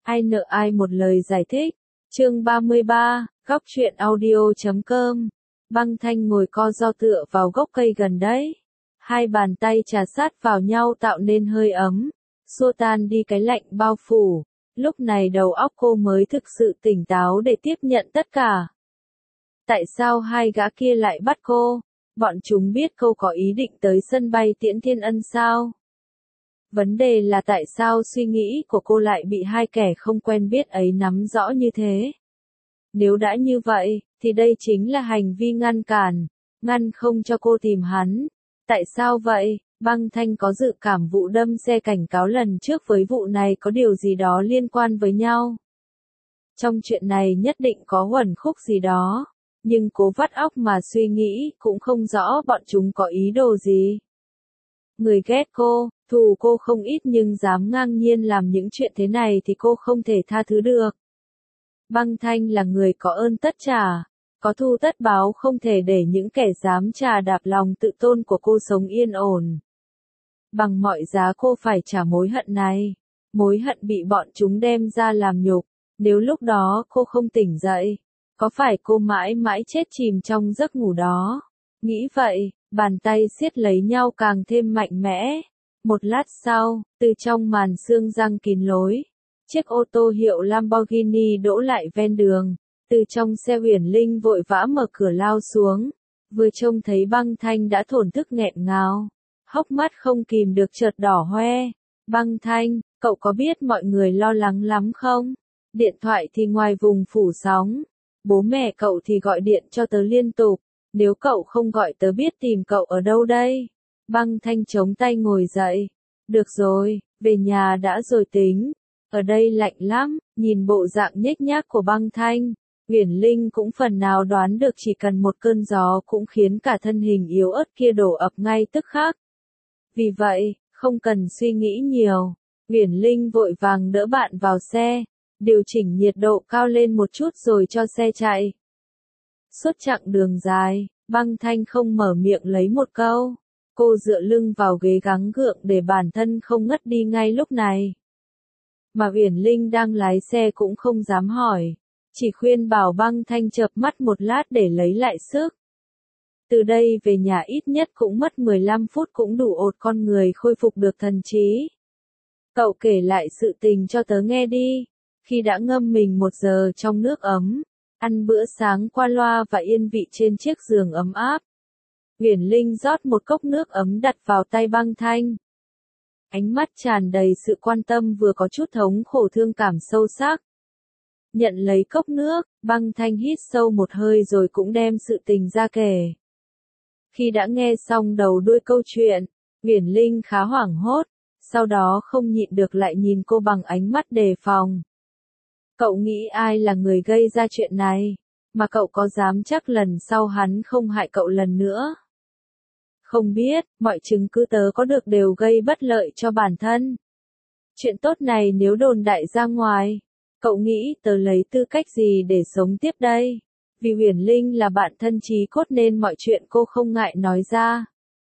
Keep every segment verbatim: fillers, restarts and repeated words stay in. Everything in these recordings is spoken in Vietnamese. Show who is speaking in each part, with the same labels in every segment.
Speaker 1: Ai nợ ai một lời giải thích. Chương ba mươi ba, góc truyện audio chấm com. Băng Thanh ngồi co ro tựa vào gốc cây gần đấy. Hai bàn tay trà sát vào nhau tạo nên hơi ấm, xua tan đi cái lạnh bao phủ. Lúc này đầu óc cô mới thực sự tỉnh táo để tiếp nhận tất cả. Tại sao hai gã kia lại bắt cô? Bọn chúng biết cô có ý định tới sân bay Tiễn Thiên Ân sao? Vấn đề là tại sao suy nghĩ của cô lại bị hai kẻ không quen biết ấy nắm rõ như thế? Nếu đã như vậy, thì đây chính là hành vi ngăn cản, ngăn không cho cô tìm hắn. Tại sao vậy? Băng Thanh có dự cảm vụ đâm xe cảnh cáo lần trước với vụ này có điều gì đó liên quan với nhau. Trong chuyện này nhất định có uẩn khúc gì đó, nhưng cố vắt óc mà suy nghĩ cũng không rõ bọn chúng có ý đồ gì. Người ghét cô, thù cô không ít nhưng dám ngang nhiên làm những chuyện thế này thì cô không thể tha thứ được. Băng Thanh là người có ơn tất trả, có thù tất báo, không thể để những kẻ dám trà đạp lòng tự tôn của cô sống yên ổn. Bằng mọi giá cô phải trả mối hận này, mối hận bị bọn chúng đem ra làm nhục. Nếu lúc đó cô không tỉnh dậy, có phải cô mãi mãi chết chìm trong giấc ngủ đó? Nghĩ vậy, bàn tay siết lấy nhau càng thêm mạnh mẽ. Một lát sau, từ trong màn sương răng kín lối, chiếc ô tô hiệu Lamborghini đỗ lại ven đường. Từ trong xe Uyển Linh vội vã mở cửa lao xuống, vừa trông thấy Băng Thanh đã thổn thức nghẹn ngào, hốc mắt không kìm được chợt đỏ hoe. Băng Thanh, cậu có biết mọi người lo lắng lắm không? Điện thoại thì ngoài vùng phủ sóng, bố mẹ cậu thì gọi điện cho tớ liên tục, nếu cậu không gọi tớ biết tìm cậu ở đâu đây. Băng Thanh chống tay ngồi dậy, được rồi, về nhà đã rồi tính, ở đây lạnh lắm. Nhìn bộ dạng nhếch nhác của Băng Thanh, Uyển Linh cũng phần nào đoán được chỉ cần một cơn gió cũng khiến cả thân hình yếu ớt kia đổ ập ngay tức khắc. Vì vậy, không cần suy nghĩ nhiều, Uyển Linh vội vàng đỡ bạn vào xe, điều chỉnh nhiệt độ cao lên một chút rồi cho xe chạy. Suốt chặng đường dài, Băng Thanh không mở miệng lấy một câu, cô dựa lưng vào ghế gắng gượng để bản thân không ngất đi ngay lúc này. Mà Uyển Linh đang lái xe cũng không dám hỏi, chỉ khuyên bảo Băng Thanh chợp mắt một lát để lấy lại sức. Từ đây về nhà ít nhất cũng mất mười lăm phút cũng đủ ột con người khôi phục được thần trí. Cậu kể lại sự tình cho tớ nghe đi. Khi đã ngâm mình một giờ trong nước ấm, ăn bữa sáng qua loa và yên vị trên chiếc giường ấm áp, Uyển Linh rót một cốc nước ấm đặt vào tay Băng Thanh. Ánh mắt tràn đầy sự quan tâm vừa có chút thống khổ thương cảm sâu sắc. Nhận lấy cốc nước, Băng Thanh hít sâu một hơi rồi cũng đem sự tình ra kể. Khi đã nghe xong đầu đuôi câu chuyện, Uyển Linh khá hoảng hốt, sau đó không nhịn được lại nhìn cô bằng ánh mắt đề phòng. Cậu nghĩ ai là người gây ra chuyện này, mà cậu có dám chắc lần sau hắn không hại cậu lần nữa? Không biết, mọi chứng cứ tớ có được đều gây bất lợi cho bản thân. Chuyện tốt này nếu đồn đại ra ngoài, cậu nghĩ tớ lấy tư cách gì để sống tiếp đây? Vì Uyển Linh là bạn thân chí cốt nên mọi chuyện cô không ngại nói ra.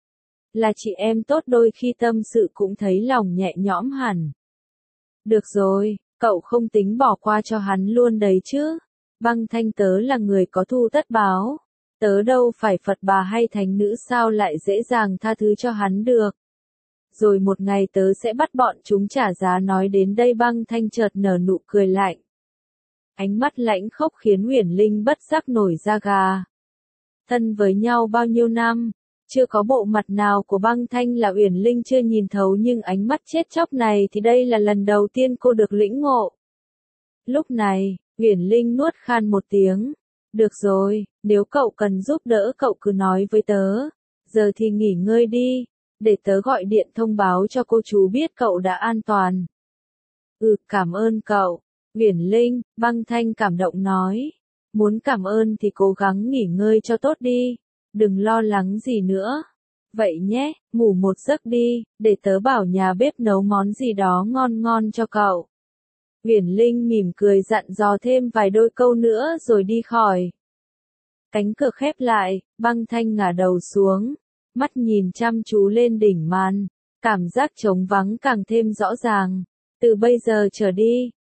Speaker 1: Là chị em tốt đôi khi tâm sự cũng thấy lòng nhẹ nhõm hẳn. Được rồi, cậu không tính bỏ qua cho hắn luôn đấy chứ? Băng Thanh, tớ là người có thù tất báo. Tớ đâu phải Phật bà hay thánh nữ sao lại dễ dàng tha thứ cho hắn được. Rồi một ngày tớ sẽ bắt bọn chúng trả giá. Nói đến đây Băng Thanh chợt nở nụ cười lạnh. Ánh mắt lãnh khốc khiến Uyển Linh bất giác nổi da gà. Thân với nhau bao nhiêu năm, chưa có bộ mặt nào của Băng Thanh là Uyển Linh chưa nhìn thấu, nhưng ánh mắt chết chóc này thì đây là lần đầu tiên cô được lĩnh ngộ. Lúc này, Uyển Linh nuốt khan một tiếng. Được rồi, nếu cậu cần giúp đỡ cậu cứ nói với tớ. Giờ thì nghỉ ngơi đi, để tớ gọi điện thông báo cho cô chú biết cậu đã an toàn. Ừ, cảm ơn cậu. Uyển Linh, Băng Thanh cảm động nói. Muốn cảm ơn thì cố gắng nghỉ ngơi cho tốt đi, đừng lo lắng gì nữa. Vậy nhé, ngủ một giấc đi, để tớ bảo nhà bếp nấu món gì đó ngon ngon cho cậu. Uyển Linh mỉm cười dặn dò thêm vài đôi câu nữa rồi đi khỏi. Cánh cửa khép lại, Băng Thanh ngả đầu xuống, mắt nhìn chăm chú lên đỉnh màn, cảm giác trống vắng càng thêm rõ ràng. Từ bây giờ trở đi,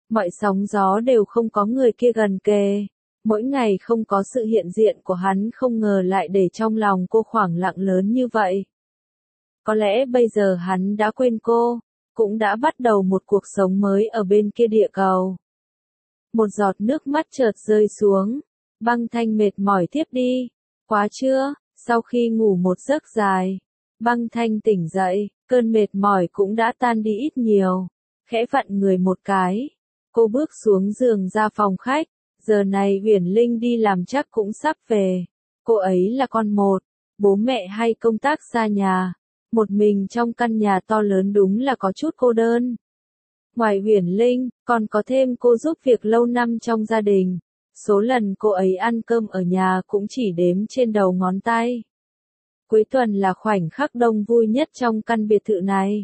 Speaker 1: Mọi sóng gió đều không có người kia gần kề. Mỗi ngày không có sự hiện diện của hắn không ngờ lại để trong lòng cô khoảng lặng lớn như vậy. Có lẽ bây giờ hắn đã quên cô, cũng đã bắt đầu một cuộc sống mới ở bên kia địa cầu. Một giọt nước mắt chợt rơi xuống, Băng Thanh mệt mỏi tiếp đi. Quá trưa, sau khi ngủ một giấc dài, Băng Thanh tỉnh dậy, cơn mệt mỏi cũng đã tan đi ít nhiều. Khẽ vặn người một cái, cô bước xuống giường ra phòng khách. Giờ này Uyển Linh đi làm chắc cũng sắp về. Cô ấy là con một, bố mẹ hay công tác xa nhà. Một mình trong căn nhà to lớn đúng là có chút cô đơn. Ngoài Uyển Linh, còn có thêm cô giúp việc lâu năm trong gia đình. Số lần cô ấy ăn cơm ở nhà cũng chỉ đếm trên đầu ngón tay. Cuối tuần là khoảnh khắc đông vui nhất trong căn biệt thự này.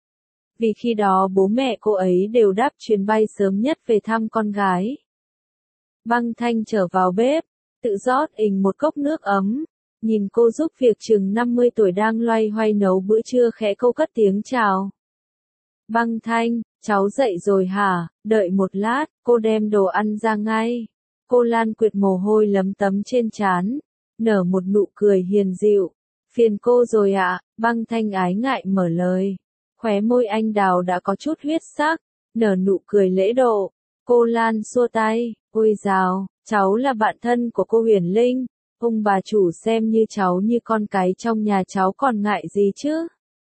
Speaker 1: Vì khi đó bố mẹ cô ấy đều đáp chuyến bay sớm nhất về thăm con gái. Băng Thanh trở vào bếp, tự rót ình một cốc nước ấm. Nhìn cô giúp việc chừng năm mươi tuổi đang loay hoay nấu bữa trưa khẽ cô cất tiếng chào. Băng Thanh, cháu dậy rồi hả? Đợi một lát, cô đem đồ ăn ra ngay. Cô Lan quệt mồ hôi lấm tấm trên trán, nở một nụ cười hiền dịu. Phiền cô rồi ạ, à? Băng Thanh ái ngại mở lời. Khóe môi anh đào đã có chút huyết sắc, nở nụ cười lễ độ. Cô Lan xua tay, ôi dào, cháu là bạn thân của cô Uyển Linh. Ông bà chủ xem như cháu như con cái trong nhà cháu còn ngại gì chứ?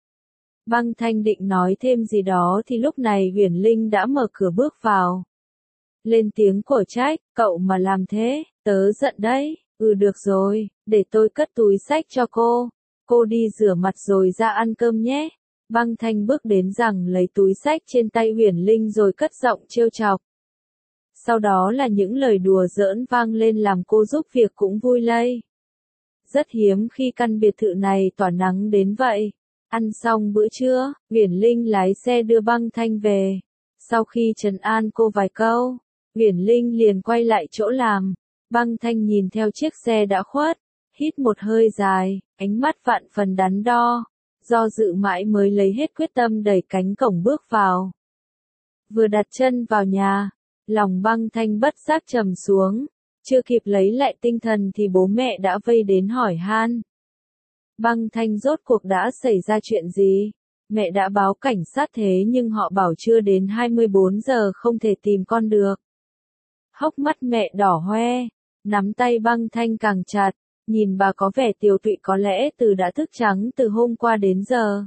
Speaker 1: Băng Thanh định nói thêm gì đó thì lúc này Uyển Linh đã mở cửa bước vào. Lên tiếng cổ trách, cậu mà làm thế, tớ giận đấy. Ừ được rồi, để tôi cất túi xách cho cô. Cô đi rửa mặt rồi ra ăn cơm nhé. Băng Thanh bước đến rằng lấy túi xách trên tay Uyển Linh rồi cất giọng trêu chọc. Sau đó là những lời đùa giỡn vang lên làm cô giúp việc cũng vui lây. Rất hiếm khi căn biệt thự này tỏa nắng đến vậy. Ăn xong bữa trưa, Uyển Linh lái xe đưa Băng Thanh về. Sau khi trấn an cô vài câu, Uyển Linh liền quay lại chỗ làm. Băng Thanh nhìn theo chiếc xe đã khuất, hít một hơi dài, ánh mắt vạn phần đắn đo. Do dự mãi mới lấy hết quyết tâm đẩy cánh cổng bước vào. Vừa đặt chân vào nhà, lòng Băng Thanh bất giác trầm xuống, chưa kịp lấy lại tinh thần thì bố mẹ đã vây đến hỏi han. Băng Thanh rốt cuộc đã xảy ra chuyện gì? Mẹ đã báo cảnh sát thế nhưng họ bảo chưa đến hai mươi bốn giờ không thể tìm con được. Hốc mắt mẹ đỏ hoe, nắm tay Băng Thanh càng chặt, nhìn bà có vẻ tiều tụy có lẽ từ đã thức trắng từ hôm qua đến giờ.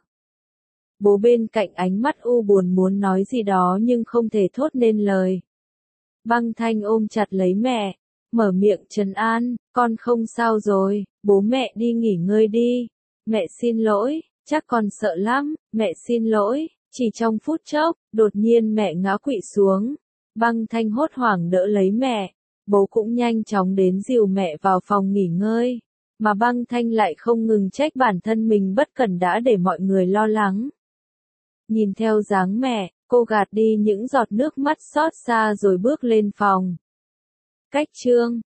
Speaker 1: Bố bên cạnh ánh mắt u buồn muốn nói gì đó nhưng không thể thốt nên lời. Băng Thanh ôm chặt lấy mẹ, mở miệng trấn an, con không sao rồi, bố mẹ đi nghỉ ngơi đi. Mẹ xin lỗi, chắc con sợ lắm, mẹ xin lỗi. Chỉ trong phút chốc, đột nhiên mẹ ngã quỵ xuống. Băng Thanh hốt hoảng đỡ lấy mẹ, bố cũng nhanh chóng đến dìu mẹ vào phòng nghỉ ngơi. Mà Băng Thanh lại không ngừng trách bản thân mình bất cẩn đã để mọi người lo lắng. Nhìn theo dáng mẹ, cô gạt đi những giọt nước mắt xót xa rồi bước lên phòng. Cách chương